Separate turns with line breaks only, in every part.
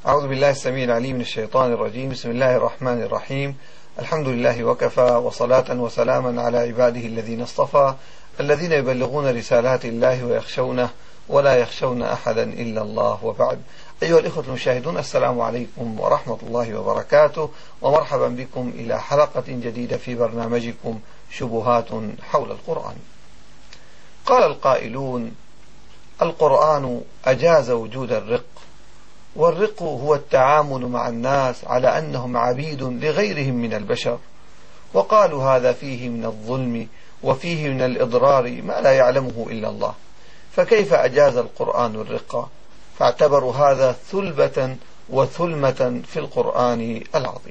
أعوذ بالله السميع العليم من الشيطان الرجيم. بسم الله الرحمن الرحيم. الحمد لله وكفى، وصلاة وسلاما على عباده الذين اصطفى، الذين يبلغون رسالات الله ويخشونه ولا يخشون أحدا إلا الله، وبعد. أيها الإخوة المشاهدون، السلام عليكم ورحمة الله وبركاته، ومرحبا بكم إلى حلقة جديدة في برنامجكم شبهات حول القرآن. قال القائلون: القرآن أجاز وجود الرق، والرق هو التعامل مع الناس على أنهم عبيد لغيرهم من البشر، وقالوا هذا فيه من الظلم وفيه من الإضرار ما لا يعلمه إلا الله، فكيف أجاز القرآن الرق؟ فاعتبروا هذا ثلبة وثلمة في القرآن العظيم.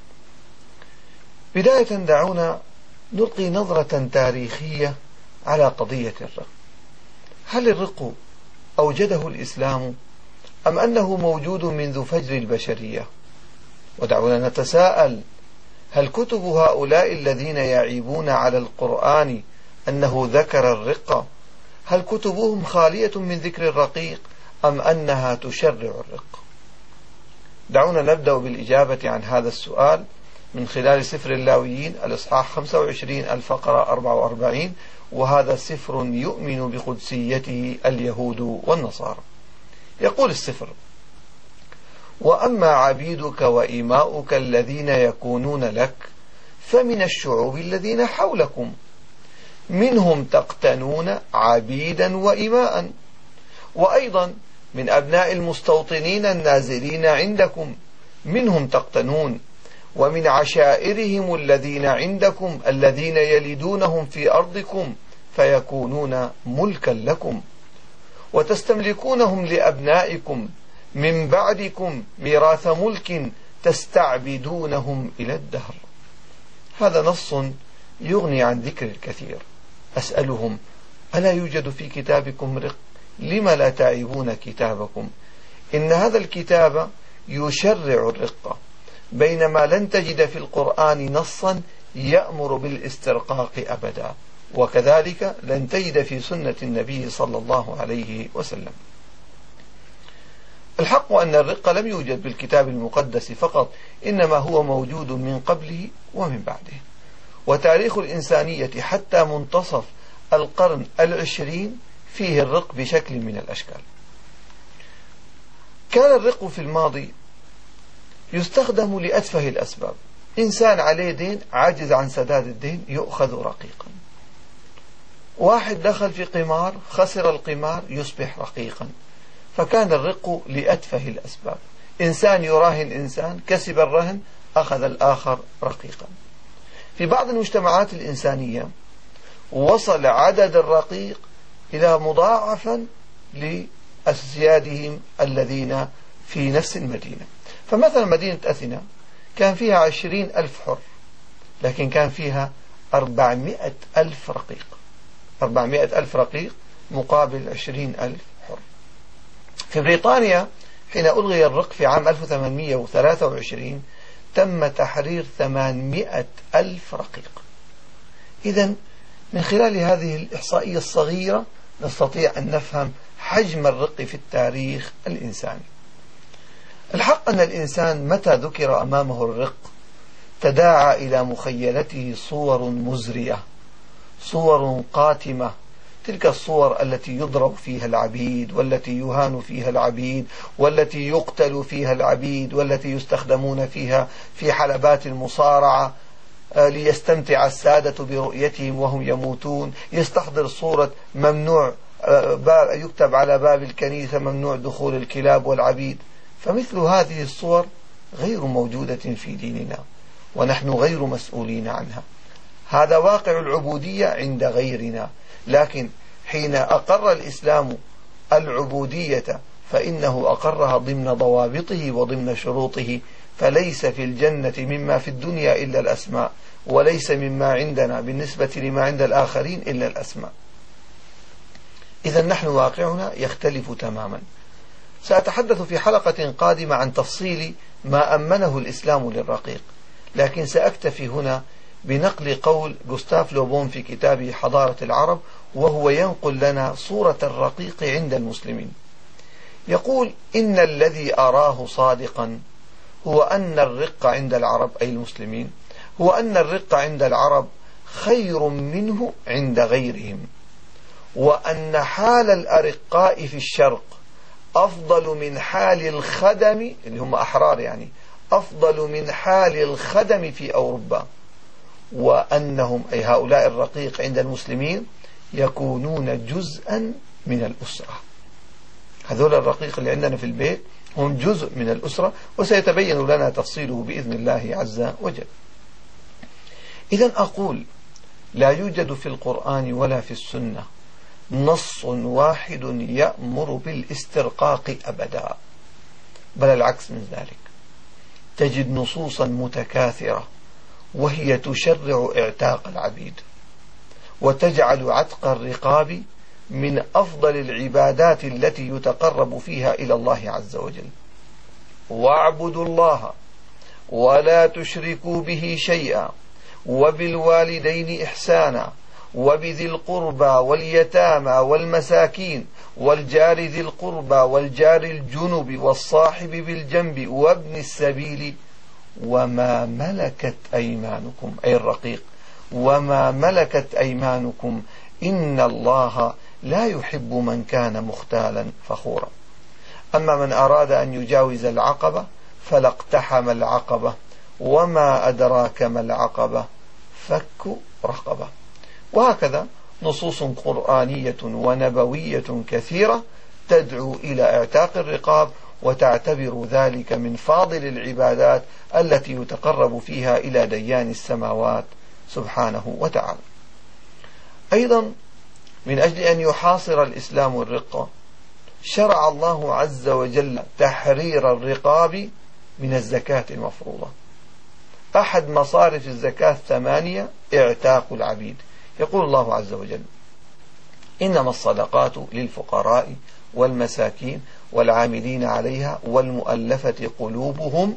بداية دعونا نلقي نظرة تاريخية على قضية الرق. هل الرق أوجده الإسلام أم أنه موجود منذ فجر البشرية؟ ودعونا نتساءل: هل كتب هؤلاء الذين يعيبون على القرآن أنه ذكر الرق، هل كتبهم خالية من ذكر الرقيق أم أنها تشرع الرق؟ دعونا نبدأ بالإجابة عن هذا السؤال من خلال سفر اللاويين الإصحاح 25 الفقرة 44، وهذا سفر يؤمن بقدسيته اليهود والنصارى. يقول السفر: وأما عبيدك وإماؤك الذين يكونون لك فمن الشعوب الذين حولكم منهم تقتنون عبيدا وإماء، وأيضا من أبناء المستوطنين النازلين عندكم منهم تقتنون، ومن عشائرهم الذين عندكم الذين يلدونهم في أرضكم فيكونون ملكا لكم، وتستملكونهم لأبنائكم من بعدكم ميراث ملك تستعبدونهم إلى الدهر. هذا نص يغني عن ذكر الكثير. أسألهم: ألا يوجد في كتابكم رق؟ لم لا تعيبون كتابكم؟ إن هذا الكتاب يشرع الرق، بينما لن تجد في القرآن نصا يأمر بالاسترقاق أبدا، وكذلك لن تجد في سنة النبي صلى الله عليه وسلم. الحق أن الرق لم يوجد بالكتاب المقدس فقط، إنما هو موجود من قبله ومن بعده. وتاريخ الإنسانية حتى منتصف القرن العشرين فيه الرق بشكل من الأشكال. كان الرق في الماضي يستخدم لأتفه الأسباب. إنسان عليه دين عاجز عن سداد الدين يؤخذ رقيقا. واحد دخل في قمار خسر القمار يصبح رقيقا. فكان الرق لأتفه الأسباب. إنسان يراهن إنسان كسب الرهن أخذ الآخر رقيقا. في بعض المجتمعات الإنسانية وصل عدد الرقيق إلى مضاعفا لأسيادهم الذين في نفس المدينة. فمثلا مدينة أثينا كان فيها 20,000 حر، لكن كان فيها 400,000 رقيق. 400,000 رقيق مقابل 20,000 حر. في بريطانيا حين ألغي الرق في عام 1823 تم تحرير 800,000 رقيق. إذن من خلال هذه الإحصائية الصغيرة نستطيع أن نفهم حجم الرق في التاريخ الإنساني. الحق أن الإنسان متى ذكر أمامه الرق تداعى إلى مخيلته صور مزرية، صور قاتمة، تلك الصور التي يضرب فيها العبيد، والتي يهان فيها العبيد، والتي يقتل فيها العبيد، والتي يستخدمون فيها في حلبات المصارعة ليستمتع السادة برؤيتهم وهم يموتون. يستحضر صورة ممنوع، يكتب على باب الكنيسة ممنوع دخول الكلاب والعبيد. فمثل هذه الصور غير موجودة في ديننا، ونحن غير مسؤولين عنها. هذا واقع العبودية عند غيرنا، لكن حين أقر الإسلام العبودية فإنه أقرها ضمن ضوابطه وضمن شروطه، فليس في الجنة مما في الدنيا إلا الأسماء، وليس مما عندنا بالنسبة لما عند الآخرين إلا الأسماء. إذا نحن واقعنا يختلف تماما. سأتحدث في حلقة قادمة عن تفصيل ما أمنه الإسلام للرقيق، لكن سأكتفي هنا بنقل قول غوستاف لوبون في كتابه حضارة العرب، وهو ينقل لنا صورة الرقيق عند المسلمين. يقول إن الذي أراه صادقا هو أن الرق عند العرب، أي المسلمين، هو أن الرق عند العرب خير منه عند غيرهم، وأن حال الأرقاء في الشرق أفضل من حال الخدم، اللي هم أحرار يعني، أفضل من حال الخدم في أوروبا، وأنهم أي هؤلاء الرقيق عند المسلمين يكونون جزءا من الأسرة. هذول الرقيق اللي عندنا في البيت هم جزء من الأسرة، وسيتبين لنا تفصيله بإذن الله عز وجل. إذن أقول لا يوجد في القرآن ولا في السنة نص واحد يأمر بالاسترقاق أبدا، بل العكس من ذلك، تجد نصوصا متكاثرة وهي تشرع اعتاق العبيد، وتجعل عتق الرقاب من أفضل العبادات التي يتقرب فيها إلى الله عز وجل. واعبدوا الله ولا تشركوا به شيئا وبالوالدين إحسانا وبذي القربى واليتامى والمساكين والجار ذي القربى والجار الجنب والصاحب بالجنب وابن السبيل وما ملكت أيمانكم، أي الرقيق، وما ملكت أيمانكم إن الله لا يحب من كان مختالا فخورا. أما من أراد أن يجاوز العقبة فلا اقتحم العقبة وما أدراك ما العقبة فك رقبة. وهكذا نصوص قرآنية ونبوية كثيرة تدعو إلى اعتاق الرقاب، وتعتبر ذلك من فاضل العبادات التي يتقرب فيها إلى ديان السماوات سبحانه وتعالى. أيضا من أجل أن يحاصر الإسلام الرقة شرع الله عز وجل تحرير الرقاب من الزكاة المفروضة. أحد مصارف الزكاة 8 اعتاق العبيد. يقول الله عز وجل: إنما الصدقات للفقراء والمساكين والعاملين عليها والمؤلفة قلوبهم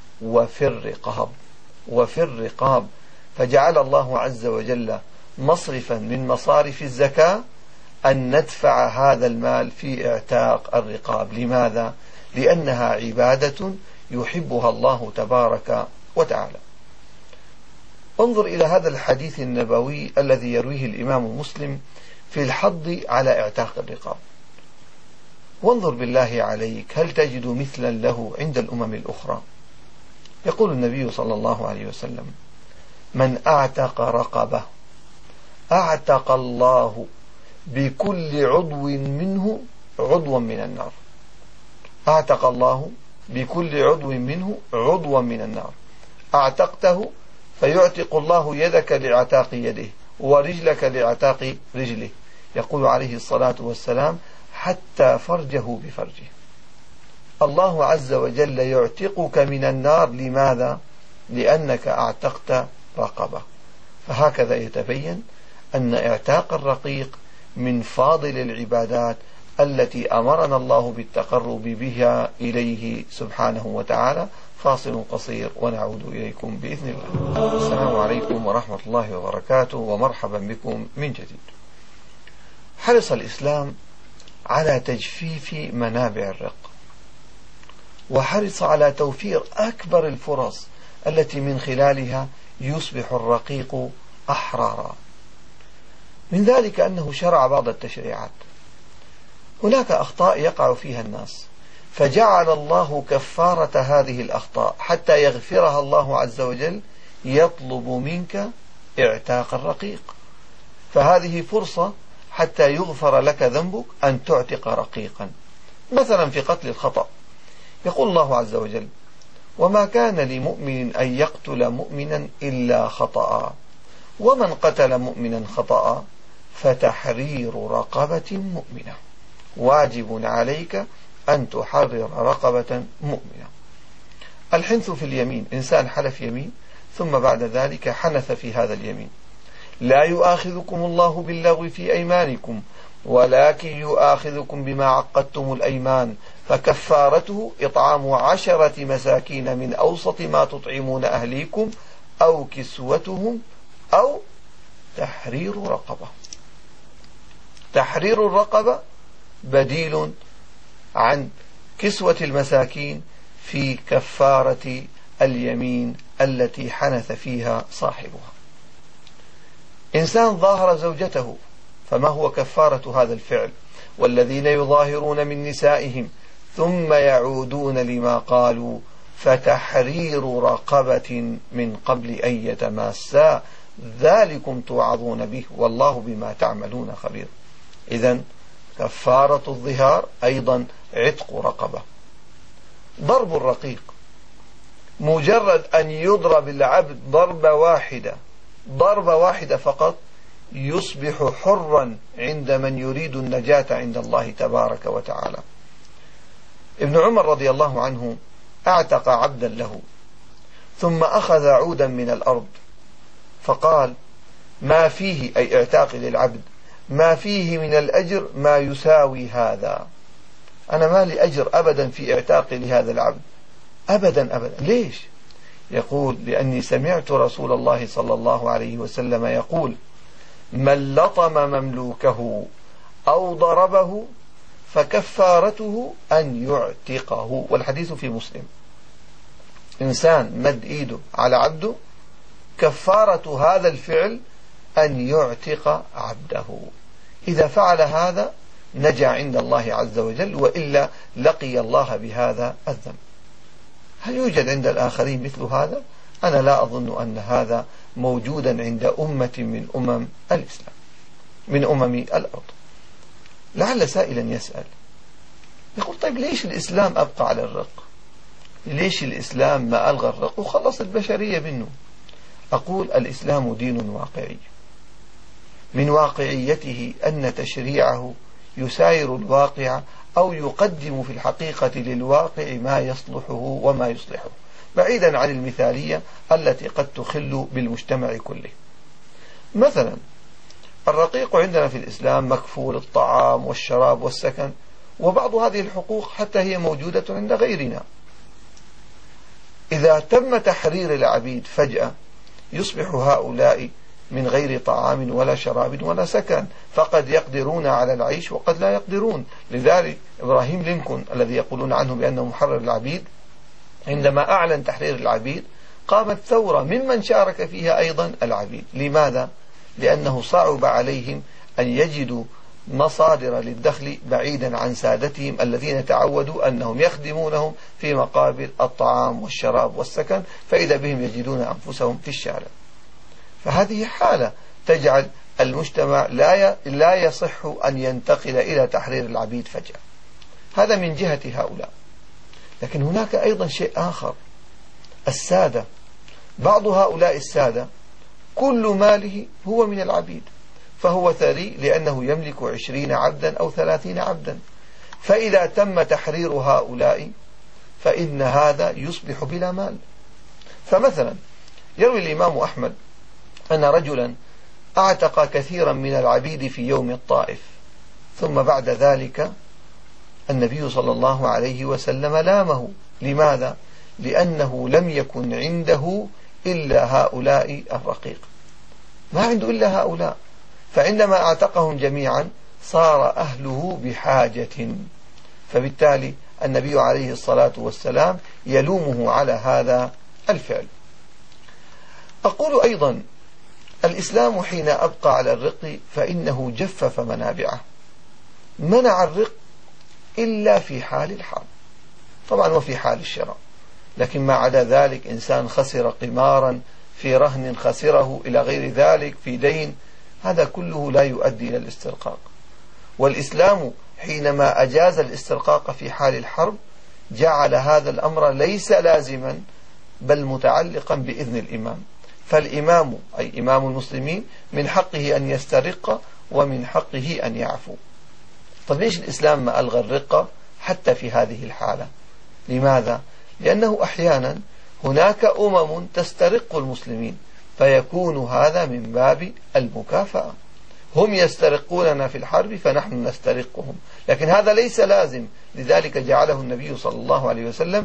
وفي الرقاب. فجعل الله عز وجل مصرفا من مصارف الزكاة أن ندفع هذا المال في اعتاق الرقاب. لماذا؟ لأنها عبادة يحبها الله تبارك وتعالى. انظر إلى هذا الحديث النبوي الذي يرويه الإمام مسلم في الحض على اعتاق الرقاب، وانظر بالله عليك هل تجد مثلا له عند الأمم الأخرى. يقول النبي صلى الله عليه وسلم: من أعتق رقبة أعتق الله بكل عضو منه عضوا من النار. أعتق الله بكل عضو منه عضوا من النار. أعتقته فيعتق الله يدك لعتاق يده ورجلك لعتاق رجله. يقول عليه الصلاة والسلام: حتى فرجه بفرجه. الله عز وجل يعتقك من النار. لماذا؟ لأنك أعتقت رقبة. فهكذا يتبين أن اعتاق الرقيق من فاضل العبادات التي أمرنا الله بالتقرب بها إليه سبحانه وتعالى. فاصل قصير ونعود إليكم بإذن الله. السلام عليكم ورحمة الله وبركاته، ومرحبا بكم من جديد. حرص الإسلام على تجفيف منابع الرق، وحرص على توفير أكبر الفرص التي من خلالها يصبح الرقيق أحرارا. من ذلك أنه شرع بعض التشريعات. هناك أخطاء يقع فيها الناس، فجعل الله كفارة هذه الأخطاء حتى يغفرها الله عز وجل، يطلب منك اعتاق الرقيق. فهذه فرصة حتى يغفر لك ذنبك أن تعتق رقيقا. مثلا في قتل الخطأ يقول الله عز وجل: وما كان لمؤمن أن يقتل مؤمنا إلا خطأ، ومن قتل مؤمنا خطأ فتحرير رقبة مؤمنة، واجب عليك أن تحرر رقبة مؤمنة. الحنث في اليمين، إنسان حلف يمين ثم بعد ذلك حنث في هذا اليمين. لا يؤاخذكم الله باللغو في أيمانكم ولكن يؤاخذكم بما عقدتم الأيمان، فكفارته إطعام 10 مساكين من أوسط ما تطعمون أهليكم أو كسوتهم أو تحرير رقبة. تحرير الرقبة بديل عن كسوة المساكين في كفارة اليمين التي حنث فيها صاحبها. إنسان ظاهر زوجته، فما هو كفارة هذا الفعل؟ والذين يظاهرون من نسائهم ثم يعودون لما قالوا فتحرير رقبة من قبل أن يتماسا ذلكم توعظون به والله بما تعملون خبير. إذن كفارة الظهار أيضا عتق رقبة. ضرب الرقيق، مجرد أن يضرب العبد ضربة واحدة فقط يصبح حرا عند من يريد النجاة عند الله تبارك وتعالى. ابن عمر رضي الله عنه اعتق عبدا له ثم أخذ عودا من الأرض فقال ما فيه، أي اعتاق للعبد، ما فيه من الأجر ما يساوي هذا. أنا ما لي أجر أبدا في اعتاقي لهذا العبد، أبدا أبدا. ليش؟ يقول لأني سمعت رسول الله صلى الله عليه وسلم يقول من لطم مملوكه أو ضربه فكفارته أن يعتقه، والحديث في مسلم. إنسان مد إيده على عبده، كفارة هذا الفعل أن يعتق عبده. إذا فعل هذا نجا عند الله عز وجل، وإلا لقي الله بهذا الذنب. هل يوجد عند الآخرين مثل هذا؟ أنا لا أظن أن هذا موجودا عند أمة من أمم الإسلام، من أمم الأرض. لعل سائلا يسأل يقول طيب ليش الإسلام أبقى على الرق؟ ليش الإسلام ما ألغى الرق وخلص البشرية منه؟ أقول الإسلام دين واقعي، من واقعيته أن تشريعه يساير الواقع أو يقدم في الحقيقة للواقع ما يصلحه وما يصلحه، بعيدا عن المثالية التي قد تخل بالمجتمع كله. مثلا الرقيق عندنا في الإسلام مكفول الطعام والشراب والسكن، وبعض هذه الحقوق حتى هي موجودة عند غيرنا. إذا تم تحرير العبيد فجأة يصبح هؤلاء من غير طعام ولا شراب ولا سكن، فقد يقدرون على العيش وقد لا يقدرون. لذلك إبراهيم لينكولن الذي يقولون عنه بأنه محرر العبيد، عندما أعلن تحرير العبيد قامت ثورة ممن شارك فيها أيضا العبيد. لماذا؟ لأنه صعب عليهم أن يجدوا مصادر للدخل بعيدا عن سادتهم الذين تعودوا أنهم يخدمونهم في مقابل الطعام والشراب والسكن، فإذا بهم يجدون أنفسهم في الشارع. فهذه حالة تجعل المجتمع لا يصح أن ينتقل إلى تحرير العبيد فجأة. هذا من جهة هؤلاء. لكن هناك أيضا شيء آخر، السادة. بعض هؤلاء السادة كل ماله هو من العبيد، فهو ثري لأنه يملك 20 عبدا أو 30 عبدا، فإذا تم تحرير هؤلاء فإن هذا يصبح بلا مال. فمثلا يروي الإمام أحمد أن رجلا أعتق كثيرا من العبيد في يوم الطائف، ثم بعد ذلك النبي صلى الله عليه وسلم لامه. لماذا؟ لأنه لم يكن عنده إلا هؤلاء الرقيق، ما عنده إلا هؤلاء، فعندما أعتقهم جميعا صار أهله بحاجة، فبالتالي النبي عليه الصلاة والسلام يلومه على هذا الفعل. أقول أيضا الإسلام حين أبقى على الرق فإنه جفف منابعه، منع الرق إلا في حال الحرب طبعا وفي حال الشراء، لكن ما عدا ذلك إنسان خسر قمارا في رهن خسره إلى غير ذلك في دين، هذا كله لا يؤدي إلى الاسترقاق. والإسلام حينما أجاز الاسترقاق في حال الحرب جعل هذا الأمر ليس لازما بل متعلقا بإذن الإمام، فالإمام أي إمام المسلمين من حقه أن يسترق ومن حقه أن يعفو. طيب ليش الإسلام ما ألغى الرقة حتى في هذه الحالة؟ لماذا؟ لأنه أحيانا هناك أمم تسترق المسلمين، فيكون هذا من باب المكافأة. هم يسترقوننا في الحرب فنحن نسترقهم، لكن هذا ليس لازم، لذلك جعله النبي صلى الله عليه وسلم